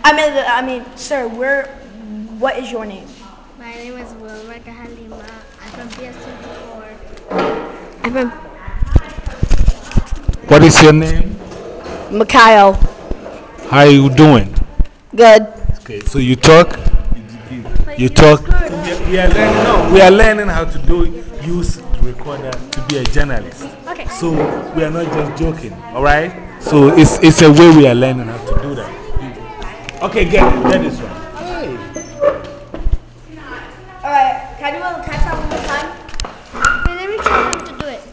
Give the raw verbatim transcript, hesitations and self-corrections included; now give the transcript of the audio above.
I mean, I mean, sir, where? What is your name? My name is Wilma Kahalima. I'm from P S twenty-four. I'm from. What is your name? Mikhail. How are you doing? Good. Okay, so you talk? You talk? We are, we are learning, no, we are learning how to do use recorder to be a journalist. Okay. So we are not just joking, all right? So it's, it's a way we are learning how to do that. Okay, get it. Get this one.